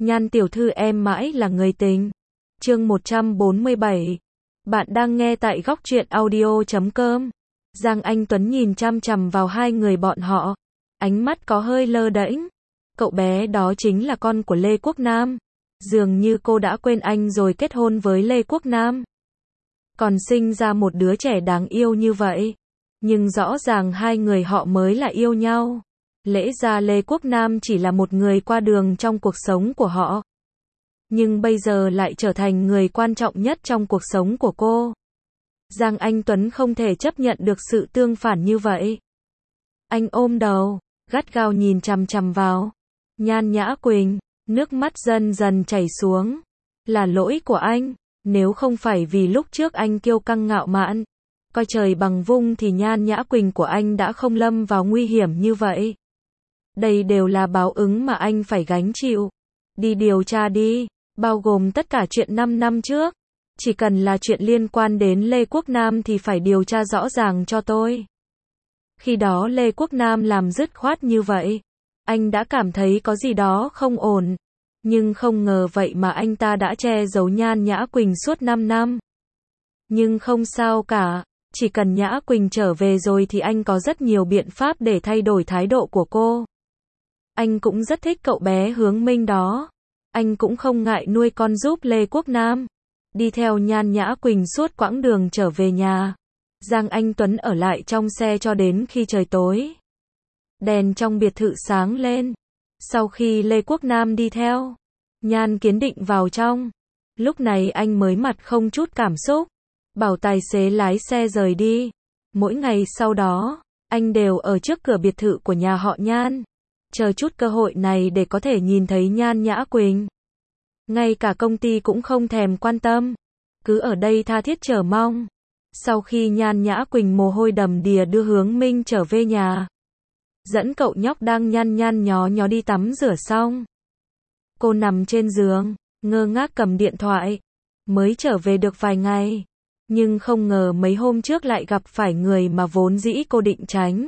Nhan tiểu thư em mãi là người tình. Chương 147. Bạn đang nghe tại góc truyện audio.com. Giang Anh Tuấn nhìn chằm chằm vào hai người bọn họ, ánh mắt có hơi lơ đễnh. Cậu bé đó chính là con của Lê Quốc Nam. Dường như cô đã quên anh rồi kết hôn với Lê Quốc Nam. Còn sinh ra một đứa trẻ đáng yêu như vậy. Nhưng rõ ràng hai người họ mới là yêu nhau. Lẽ ra Lê Quốc Nam chỉ là một người qua đường trong cuộc sống của họ. Nhưng bây giờ lại trở thành người quan trọng nhất trong cuộc sống của cô. Giang Anh Tuấn không thể chấp nhận được sự tương phản như vậy. Anh ôm đầu, gắt gao nhìn chằm chằm vào Nhan Nhã Quỳnh, nước mắt dần dần chảy xuống. Là lỗi của anh, nếu không phải vì lúc trước anh kiêu căng ngạo mạn, coi trời bằng vung thì Nhan Nhã Quỳnh của anh đã không lâm vào nguy hiểm như vậy. Đây đều là báo ứng mà anh phải gánh chịu. Đi điều tra đi, bao gồm tất cả chuyện 5 năm trước. Chỉ cần là chuyện liên quan đến Lê Quốc Nam thì phải điều tra rõ ràng cho tôi. Khi đó Lê Quốc Nam làm dứt khoát như vậy, anh đã cảm thấy có gì đó không ổn. Nhưng không ngờ vậy mà anh ta đã che giấu Nhan Nhã Quỳnh suốt 5 năm. Nhưng không sao cả, chỉ cần Nhã Quỳnh trở về rồi thì anh có rất nhiều biện pháp để thay đổi thái độ của cô. Anh cũng rất thích cậu bé Hướng Minh đó. Anh cũng không ngại nuôi con giúp Lê Quốc Nam. Đi theo Nhan Nhã Quỳnh suốt quãng đường trở về nhà. Giang Anh Tuấn ở lại trong xe cho đến khi trời tối. Đèn trong biệt thự sáng lên. Sau khi Lê Quốc Nam đi theo, Nhan Kiến Định vào trong. Lúc này anh mới mặt không chút cảm xúc, bảo tài xế lái xe rời đi. Mỗi ngày sau đó, anh đều ở trước cửa biệt thự của nhà họ Nhan, chờ chút cơ hội này để có thể nhìn thấy Nhan Nhã Quỳnh. Ngay cả công ty cũng không thèm quan tâm, cứ ở đây tha thiết chờ mong. Sau khi Nhan Nhã Quỳnh mồ hôi đầm đìa đưa Hướng Minh trở về nhà, dẫn cậu nhóc đang nhăn nhăn nhó nhó đi tắm rửa xong, cô nằm trên giường, ngơ ngác cầm điện thoại. Mới trở về được vài ngày, nhưng không ngờ mấy hôm trước lại gặp phải người mà vốn dĩ cô định tránh.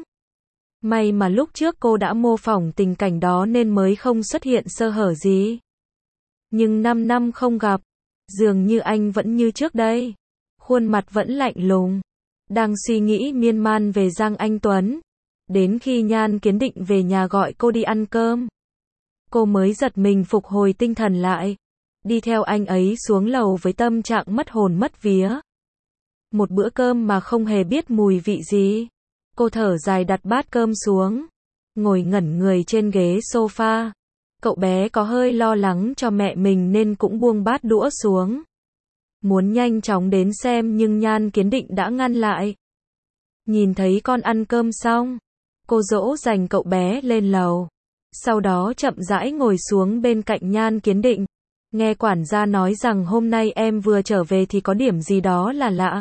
May mà lúc trước cô đã mô phỏng tình cảnh đó nên mới không xuất hiện sơ hở gì. Nhưng 5 năm không gặp, dường như anh vẫn như trước đây. Khuôn mặt vẫn lạnh lùng, đang suy nghĩ miên man về Giang Anh Tuấn. Đến khi Nhan Kiến Định về nhà gọi cô đi ăn cơm, cô mới giật mình phục hồi tinh thần lại. Đi theo anh ấy xuống lầu với tâm trạng mất hồn mất vía. Một bữa cơm mà không hề biết mùi vị gì. Cô thở dài đặt bát cơm xuống, ngồi ngẩn người trên ghế sofa. Cậu bé có hơi lo lắng cho mẹ mình nên cũng buông bát đũa xuống. Muốn nhanh chóng đến xem nhưng Nhan Kiến Định đã ngăn lại. Nhìn thấy con ăn cơm xong, cô dỗ dành cậu bé lên lầu. Sau đó chậm rãi ngồi xuống bên cạnh Nhan Kiến Định. Nghe quản gia nói rằng hôm nay em vừa trở về thì có điểm gì đó là lạ.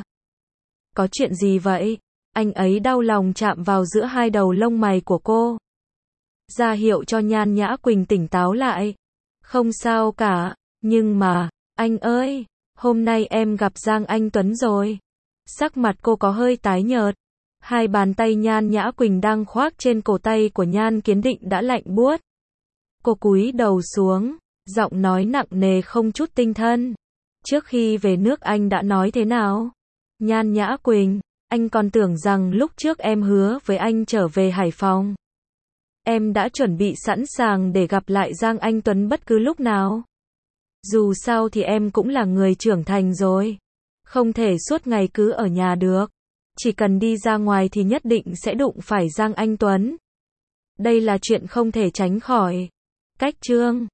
Có chuyện gì vậy? Anh ấy đau lòng chạm vào giữa hai đầu lông mày của cô, ra hiệu cho Nhan Nhã Quỳnh tỉnh táo lại. Không sao cả, nhưng mà, anh ơi, hôm nay em gặp Giang Anh Tuấn rồi. Sắc mặt cô có hơi tái nhợt. Hai bàn tay Nhan Nhã Quỳnh đang khoác trên cổ tay của Nhan Kiến Định đã lạnh buốt. Cô cúi đầu xuống, giọng nói nặng nề không chút tinh thần. Trước khi về nước anh đã nói thế nào? Nhan Nhã Quỳnh, anh còn tưởng rằng lúc trước em hứa với anh trở về Hải Phòng. Em đã chuẩn bị sẵn sàng để gặp lại Giang Anh Tuấn bất cứ lúc nào. Dù sao thì em cũng là người trưởng thành rồi. Không thể suốt ngày cứ ở nhà được. Chỉ cần đi ra ngoài thì nhất định sẽ đụng phải Giang Anh Tuấn. Đây là chuyện không thể tránh khỏi. Cách chương